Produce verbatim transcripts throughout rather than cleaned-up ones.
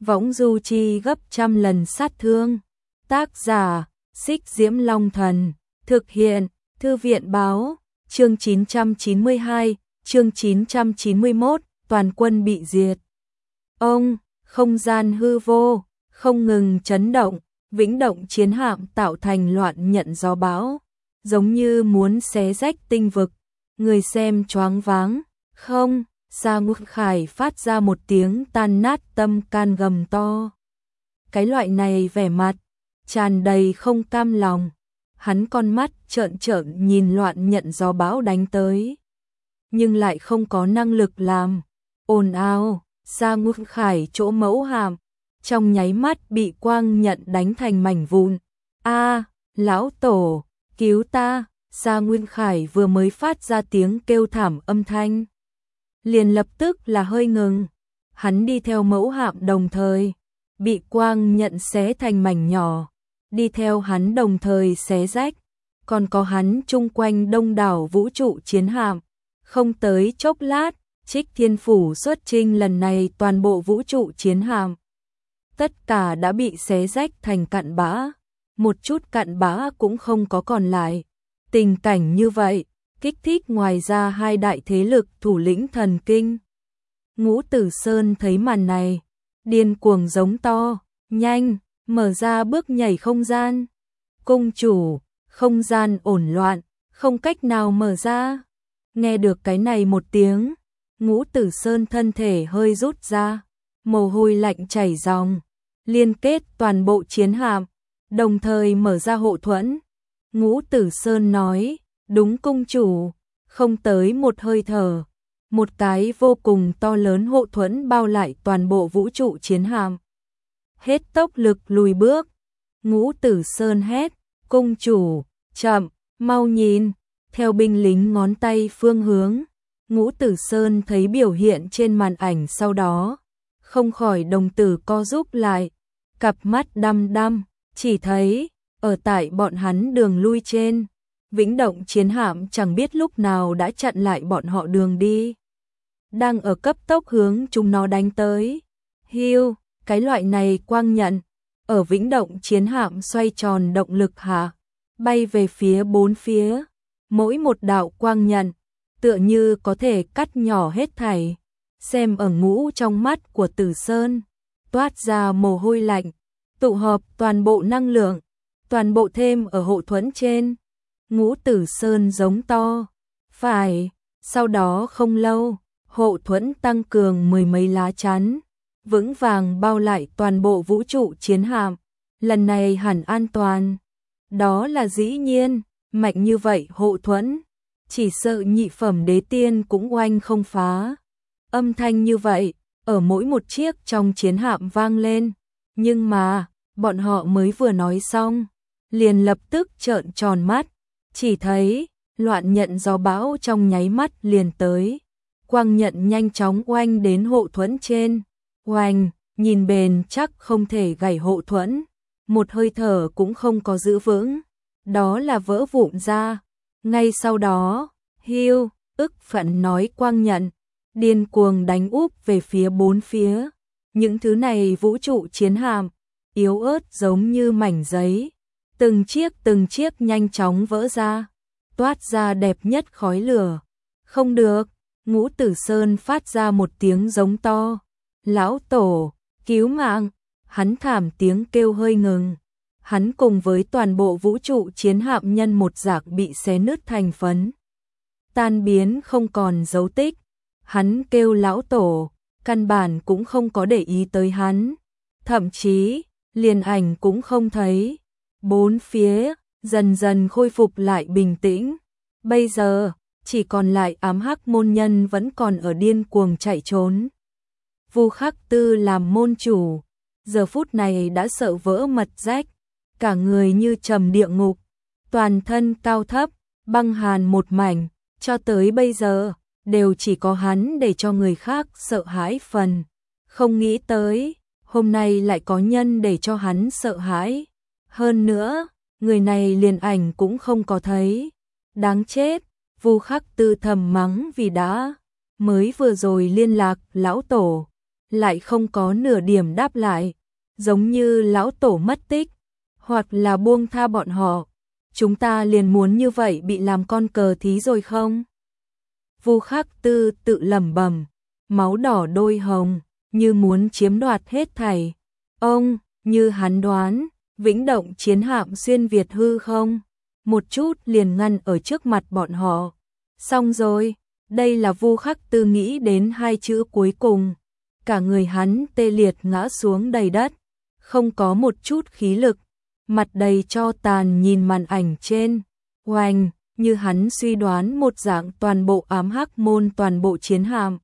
võng du chi gấp trăm lần sát thương. Tác giả, Xích Diễm Long Thần, thực hiện, Thư viện báo, chương chín trăm chín mươi hai, chương chín trăm chín mươi mốt, toàn quân bị diệt. Ông, không gian hư vô, không ngừng chấn động, vĩnh động chiến hạm tạo thành loạn nhận gió bão, giống như muốn xé rách tinh vực, người xem choáng váng. Không, Sa Ngũ Khải phát ra một tiếng tan nát tâm can gầm to. Cái loại này vẻ mặt tràn đầy không cam lòng, hắn con mắt trợn trợn nhìn loạn nhận gió bão đánh tới, nhưng lại không có năng lực làm. Ồn ào, Sa Ngũ Khải chỗ mẫu hạm trong nháy mắt bị quang nhận đánh thành mảnh vụn. A, lão tổ, cứu ta! Sa Ngũ Khải vừa mới phát ra tiếng kêu thảm âm thanh, liền lập tức là hơi ngừng. Hắn đi theo mẫu hạm đồng thời bị quang nhận xé thành mảnh nhỏ, đi theo hắn đồng thời xé rách, còn có hắn chung quanh đông đảo vũ trụ chiến hạm. Không tới chốc lát, Trích Thiên Phủ xuất chinh lần này toàn bộ vũ trụ chiến hạm tất cả đã bị xé rách thành cặn bã, một chút cặn bã cũng không có còn lại. Tình cảnh như vậy kích thích ngoài ra hai đại thế lực thủ lĩnh thần kinh. Ngũ Tử Sơn thấy màn này, điên cuồng giống to, nhanh, mở ra bước nhảy không gian. Cung chủ, không gian ổn loạn, không cách nào mở ra. Nghe được cái này một tiếng, Ngũ Tử Sơn thân thể hơi rút ra, mồ hôi lạnh chảy ròng, liên kết toàn bộ chiến hạm, đồng thời mở ra hộ thuẫn. Ngũ Tử Sơn nói, đúng cung chủ, không tới một hơi thở, một cái vô cùng to lớn hộ thuẫn bao lại toàn bộ vũ trụ chiến hạm. Hết tốc lực lùi bước. Ngũ Tử Sơn hét, cung chủ, chậm, mau nhìn, theo binh lính ngón tay phương hướng. Ngũ Tử Sơn thấy biểu hiện trên màn ảnh sau đó, không khỏi đồng tử co rúm lại, cặp mắt đăm đăm, chỉ thấy, ở tại bọn hắn đường lui trên, vĩnh động chiến hạm chẳng biết lúc nào đã chặn lại bọn họ đường đi, đang ở cấp tốc hướng chúng nó đánh tới. Hiu, cái loại này quang nhận, ở vĩnh động chiến hạm xoay tròn động lực hạ, bay về phía bốn phía, mỗi một đạo quang nhận, tựa như có thể cắt nhỏ hết thảy. Xem ở ngũ trong mắt của Tử Sơn, toát ra mồ hôi lạnh, tụ hợp toàn bộ năng lượng, toàn bộ thêm ở hộ thuẫn trên. Ngũ Tử Sơn giống to, phải, sau đó không lâu, hộ thuẫn tăng cường mười mấy lá chắn, vững vàng bao lại toàn bộ vũ trụ chiến hạm, lần này hẳn an toàn. Đó là dĩ nhiên, mạnh như vậy hộ thuẫn, chỉ sợ nhị phẩm đế tiên cũng oanh không phá. Âm thanh như vậy, ở mỗi một chiếc trong chiến hạm vang lên, nhưng mà, bọn họ mới vừa nói xong, liền lập tức trợn tròn mắt, chỉ thấy, loạn nhận gió bão trong nháy mắt liền tới. Quang nhận nhanh chóng oanh đến hộ thuẫn trên, oanh, nhìn bền chắc không thể gảy hộ thuẫn, một hơi thở cũng không có giữ vững, đó là vỡ vụn ra. Ngay sau đó, hiu, ức phận nói quang nhận, điên cuồng đánh úp về phía bốn phía. Những thứ này vũ trụ chiến hạm, yếu ớt giống như mảnh giấy, từng chiếc từng chiếc nhanh chóng vỡ ra, toát ra đẹp nhất khói lửa. Không được, Ngũ Tử Sơn phát ra một tiếng giống to, lão tổ, cứu mạng. Hắn thảm tiếng kêu hơi ngừng, hắn cùng với toàn bộ vũ trụ chiến hạm nhân một dạc bị xé nứt thành phấn, tan biến không còn dấu tích. Hắn kêu lão tổ, căn bản cũng không có để ý tới hắn, thậm chí liền ảnh cũng không thấy. Bốn phía dần dần khôi phục lại bình tĩnh, bây giờ chỉ còn lại ám hắc môn nhân vẫn còn ở điên cuồng chạy trốn. Vu Khắc Tư làm môn chủ, giờ phút này đã sợ vỡ mật rách, cả người như trầm địa ngục, toàn thân cao thấp, băng hàn một mảnh, cho tới bây giờ, đều chỉ có hắn để cho người khác sợ hãi phần. Không nghĩ tới, hôm nay lại có nhân để cho hắn sợ hãi. Hơn nữa, người này liền ảnh cũng không có thấy. Đáng chết, Vu Khắc Tư thầm mắng vì đã mới vừa rồi liên lạc lão tổ, lại không có nửa điểm đáp lại, giống như lão tổ mất tích, hoặc là buông tha bọn họ. Chúng ta liền muốn như vậy bị làm con cờ thí rồi không? Vu Khắc Tư tự lẩm bẩm, máu đỏ đôi hồng, như muốn chiếm đoạt hết thảy. Ông, như hắn đoán, Vĩnh Động chiến hạm xuyên Việt hư không? Một chút liền ngăn ở trước mặt bọn họ. Xong rồi, đây là Vu Khắc Tư nghĩ đến hai chữ cuối cùng. Cả người hắn tê liệt ngã xuống đầy đất, không có một chút khí lực, mặt đầy tro tàn nhìn màn ảnh trên. Oanh, như hắn suy đoán một dạng, toàn bộ ám hắc môn, toàn bộ chiến hạm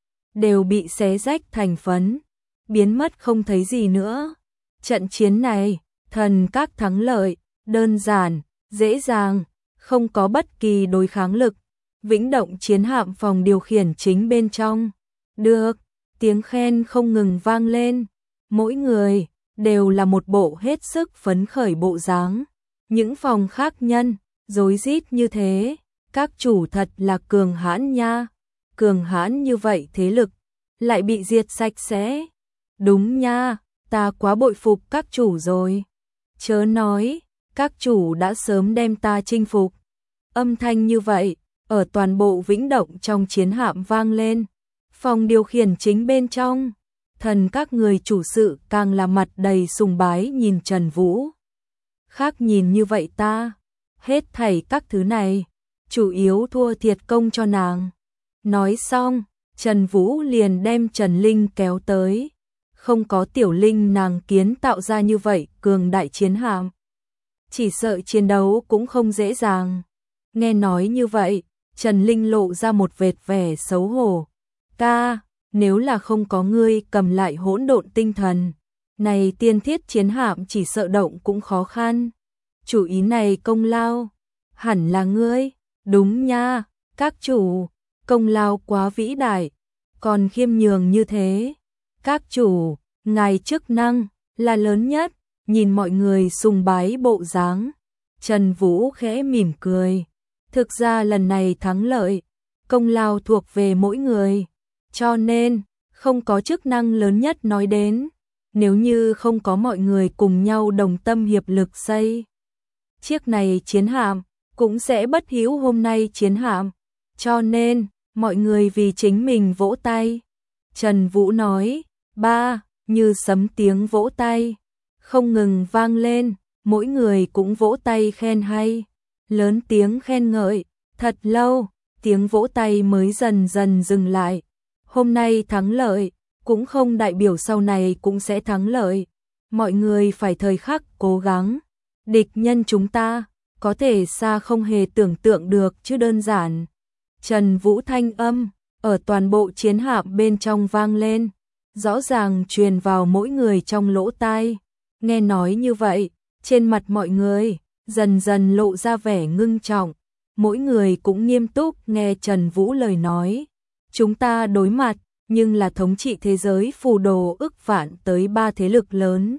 đều bị xé rách thành phấn, biến mất không thấy gì nữa. Trận chiến này, thần các thắng lợi, đơn giản, dễ dàng, không có bất kỳ đối kháng lực. Vĩnh Động chiến hạm phòng điều khiển chính bên trong. Được, tiếng khen không ngừng vang lên. Mỗi người đều là một bộ hết sức phấn khởi bộ dáng. Những phòng khác nhân, rối rít như thế. Các chủ thật là cường hãn nha. Cường hãn như vậy thế lực, lại bị diệt sạch sẽ. Đúng nha, ta quá bội phục các chủ rồi. Chớ nói, các chủ đã sớm đem ta chinh phục. Âm thanh như vậy, ở toàn bộ Vĩnh Động trong chiến hạm vang lên. Phòng điều khiển chính bên trong, thần các người chủ sự càng là mặt đầy sùng bái nhìn Trần Vũ. Khác nhìn như vậy ta, hết thảy các thứ này, chủ yếu thua thiệt công cho nàng. Nói xong, Trần Vũ liền đem Trần Linh kéo tới. Không có Tiểu Linh nàng kiến tạo ra như vậy cường đại chiến hạm, chỉ sợ chiến đấu cũng không dễ dàng. Nghe nói như vậy, Trần Linh lộ ra một vệt vẻ xấu hổ. Ca, nếu là không có ngươi cầm lại hỗn độn tinh thần, này tiên thiết chiến hạm chỉ sợ động cũng khó khăn. Chủ ý này công lao, hẳn là ngươi. Đúng nha, các chủ, công lao quá vĩ đại, còn khiêm nhường như thế. Các chủ, ngài chức năng là lớn nhất, nhìn mọi người sùng bái bộ dáng. Trần Vũ khẽ mỉm cười. Thực ra lần này thắng lợi, công lao thuộc về mỗi người, cho nên không có chức năng lớn nhất nói đến. Nếu như không có mọi người cùng nhau đồng tâm hiệp lực xây chiếc này chiến hạm, cũng sẽ bất hữu hôm nay chiến hạm. Cho nên, mọi người vì chính mình vỗ tay. Trần Vũ nói, ba, như sấm tiếng vỗ tay, không ngừng vang lên, mỗi người cũng vỗ tay khen hay. Lớn tiếng khen ngợi, thật lâu, tiếng vỗ tay mới dần dần dừng lại. Hôm nay thắng lợi, cũng không đại biểu sau này cũng sẽ thắng lợi. Mọi người phải thời khắc cố gắng. Địch nhân chúng ta, có thể xa không hề tưởng tượng được chứ đơn giản. Trần Vũ thanh âm, ở toàn bộ chiến hạm bên trong vang lên, rõ ràng truyền vào mỗi người trong lỗ tai. Nghe nói như vậy, trên mặt mọi người dần dần lộ ra vẻ ngưng trọng, mỗi người cũng nghiêm túc nghe Trần Vũ lời nói. Chúng ta đối mặt, nhưng là thống trị thế giới phù đồ ức vạn tới ba thế lực lớn.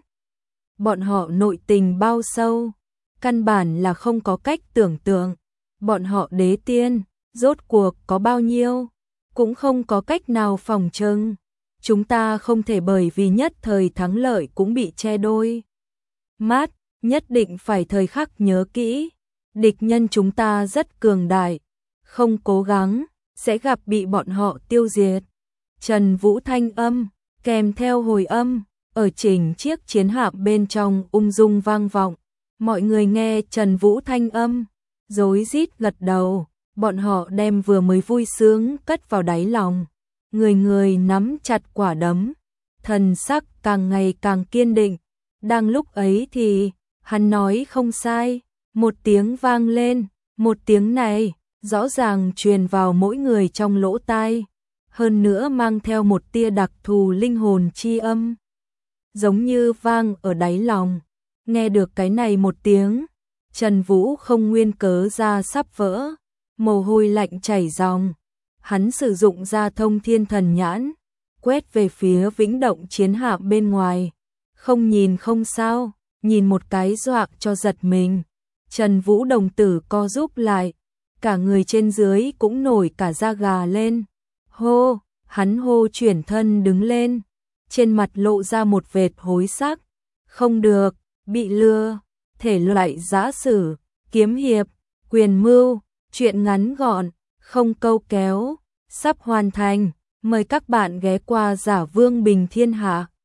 Bọn họ nội tình bao sâu, căn bản là không có cách tưởng tượng. Bọn họ đế tiên, rốt cuộc có bao nhiêu, cũng không có cách nào phòng trừng. Chúng ta không thể bởi vì nhất thời thắng lợi cũng bị che đôi mắt. Nhất định phải thời khắc nhớ kỹ, địch nhân chúng ta rất cường đại, không cố gắng, sẽ gặp bị bọn họ tiêu diệt. Trần Vũ thanh âm, kèm theo hồi âm, ở chỉnh chiếc chiến hạm bên trong ung dung vang vọng. Mọi người nghe Trần Vũ thanh âm, rối rít gật đầu, bọn họ đem vừa mới vui sướng cất vào đáy lòng. Người người nắm chặt quả đấm, thần sắc càng ngày càng kiên định. Đang lúc ấy thì hắn nói không sai, một tiếng vang lên, một tiếng này rõ ràng truyền vào mỗi người trong lỗ tai, hơn nữa mang theo một tia đặc thù linh hồn chi âm, giống như vang ở đáy lòng. Nghe được cái này một tiếng, Trần Vũ không nguyên cớ ra sắp vỡ, mồ hôi lạnh chảy ròng. Hắn sử dụng ra thông thiên thần nhãn, quét về phía Vĩnh Động chiến hạm bên ngoài. Không nhìn không sao, nhìn một cái dọa cho giật mình. Trần Vũ đồng tử co rúm lại, cả người trên dưới cũng nổi cả da gà lên. Hô, hắn hô chuyển thân đứng lên, trên mặt lộ ra một vệt hối sắc. Không được, bị lừa, thể loại giã sử, kiếm hiệp, quyền mưu, truyện ngắn gọn, không câu kéo, sắp hoàn thành. Mời các bạn ghé qua Giả Vương Bình Thiên Hạ.